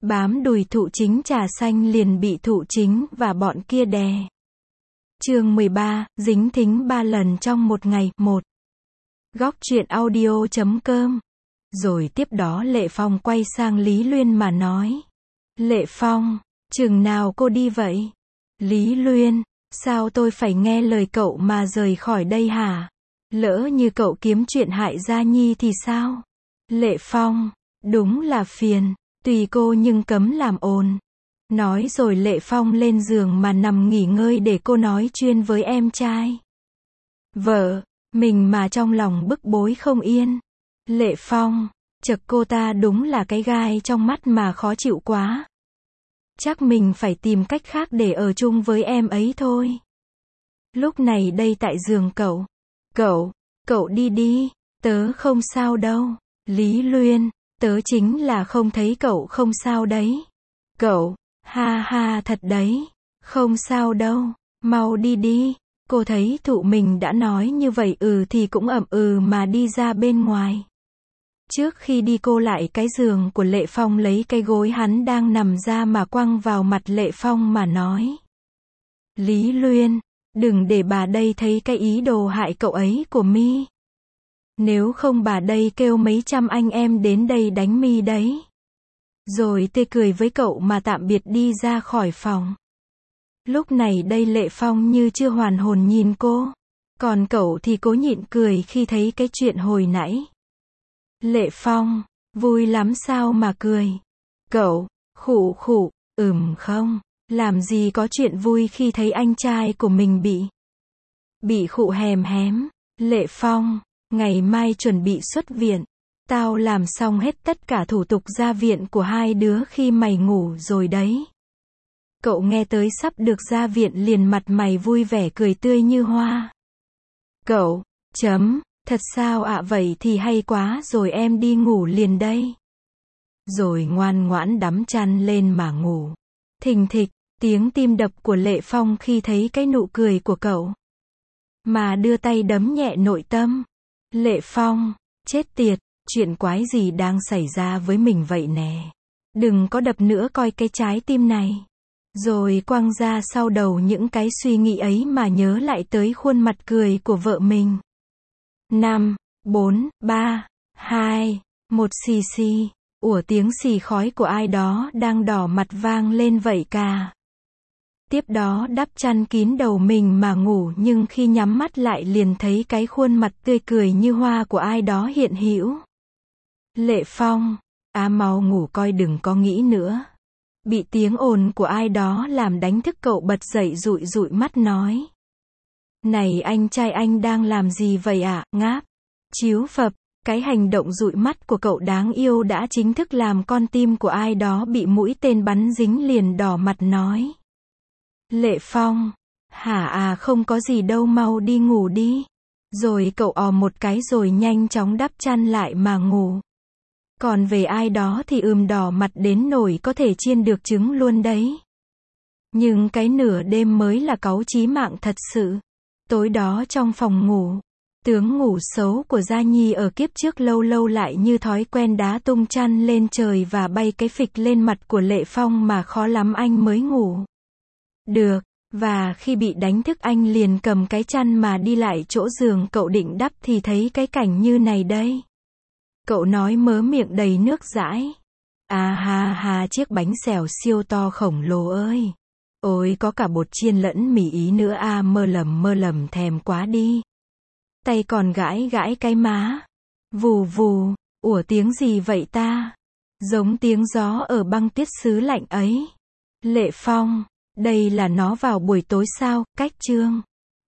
Bám đùi Thụ Chính trà xanh liền bị Thụ Chính và bọn kia đè. Chương 13, dính thính 3 lần trong một ngày. 1. Góc truyện audio.com. Rồi tiếp đó Lệ Phong quay sang Lý Luyên mà nói. Lệ Phong, chừng nào cô đi vậy? Lý Luyên, sao tôi phải nghe lời cậu mà rời khỏi đây hả? Lỡ như cậu kiếm chuyện hại Gia Nhi thì sao? Lệ Phong, đúng là phiền, tùy cô nhưng cấm làm ồn. Nói rồi Lệ Phong lên giường mà nằm nghỉ ngơi để cô nói chuyên với em trai. Vợ, mình mà trong lòng bức bối không yên. Lệ Phong, chật cô ta đúng là cái gai trong mắt mà khó chịu quá. Chắc mình phải tìm cách khác để ở chung với em ấy thôi. Lúc này đây tại giường cậu. Cậu đi đi, tớ không sao đâu. Lý Luyên, tớ chính là không thấy cậu không sao đấy. Cậu, ha ha thật đấy, không sao đâu, mau đi đi. Cô thấy Thụ mình đã nói như vậy thì cũng ậm mà đi ra bên ngoài. Trước khi đi cô lại cái giường của Lệ Phong lấy cái gối hắn đang nằm ra mà quăng vào mặt Lệ Phong mà nói. Lý Luyên, đừng để bà đây thấy cái ý đồ hại cậu ấy của mi. Nếu không bà đây kêu mấy trăm anh em đến đây đánh mi đấy. Rồi tê cười với cậu mà tạm biệt đi ra khỏi phòng. Lúc này đây Lệ Phong như chưa hoàn hồn nhìn cô. Còn cậu thì cố nhịn cười khi thấy cái chuyện hồi nãy. Lệ Phong, vui lắm sao mà cười. Cậu, khụ, không, làm gì có chuyện vui khi thấy anh trai của mình bị khụ hém. Lệ Phong, ngày mai chuẩn bị xuất viện. Tao làm xong hết tất cả thủ tục ra viện của hai đứa khi mày ngủ rồi đấy. Cậu nghe tới sắp được ra viện liền mặt mày vui vẻ cười tươi như hoa. Cậu, thật sao ạ? Vậy thì hay quá rồi, em đi ngủ liền đây. Rồi ngoan ngoãn đắm chăn lên mà ngủ. Thình thịch, tiếng tim đập của Lệ Phong khi thấy cái nụ cười của cậu. Mà đưa tay đấm nhẹ nội tâm. Lệ Phong, chết tiệt, chuyện quái gì đang xảy ra với mình vậy nè. Đừng có đập nữa coi cái trái tim này. Rồi quăng ra sau đầu những cái suy nghĩ ấy mà nhớ lại tới khuôn mặt cười của vợ mình. 5, 4, 3, 2, 1 xì xì. Ủa, tiếng xì khói của ai đó đang đỏ mặt vang lên vậy cả. Tiếp đó đắp chăn kín đầu mình mà ngủ, nhưng khi nhắm mắt lại liền thấy cái khuôn mặt tươi cười như hoa của ai đó hiện hữu. Lệ Phong, mau ngủ coi đừng có nghĩ nữa. Bị tiếng ồn của ai đó làm đánh thức cậu bật dậy dụi mắt nói. Này anh trai, anh đang làm gì vậy ạ? Ngáp. Chiếu phập, cái hành động dụi mắt của cậu đáng yêu đã chính thức làm con tim của ai đó bị mũi tên bắn dính liền đỏ mặt nói. Lệ Phong, hả? Không có gì đâu, mau đi ngủ đi. Rồi cậu một cái rồi nhanh chóng đắp chăn lại mà ngủ. Còn về ai đó thì đỏ mặt đến nổi có thể chiên được trứng luôn đấy. Nhưng cái nửa đêm mới là cáu chí mạng thật sự. Tối đó trong phòng ngủ, tướng ngủ xấu của Gia Nhi ở kiếp trước lâu lâu lại như thói quen đá tung chăn lên trời và bay cái phịch lên mặt của Lệ Phong mà khó lắm anh mới ngủ được. Và khi bị đánh thức anh liền cầm cái chăn mà đi lại chỗ giường cậu định đắp thì thấy cái cảnh như này đây. Cậu nói mớ miệng đầy nước dãi. Ha, chiếc bánh xèo siêu to khổng lồ ơi. Ôi, có cả bột chiên lẫn mì Ý nữa mơ lầm thèm quá đi. Tay còn gãi cái má. Vù, ủa tiếng gì vậy ta? Giống tiếng gió ở băng tuyết xứ lạnh ấy. Lệ Phong, đây là nó vào buổi tối sao? Cách chương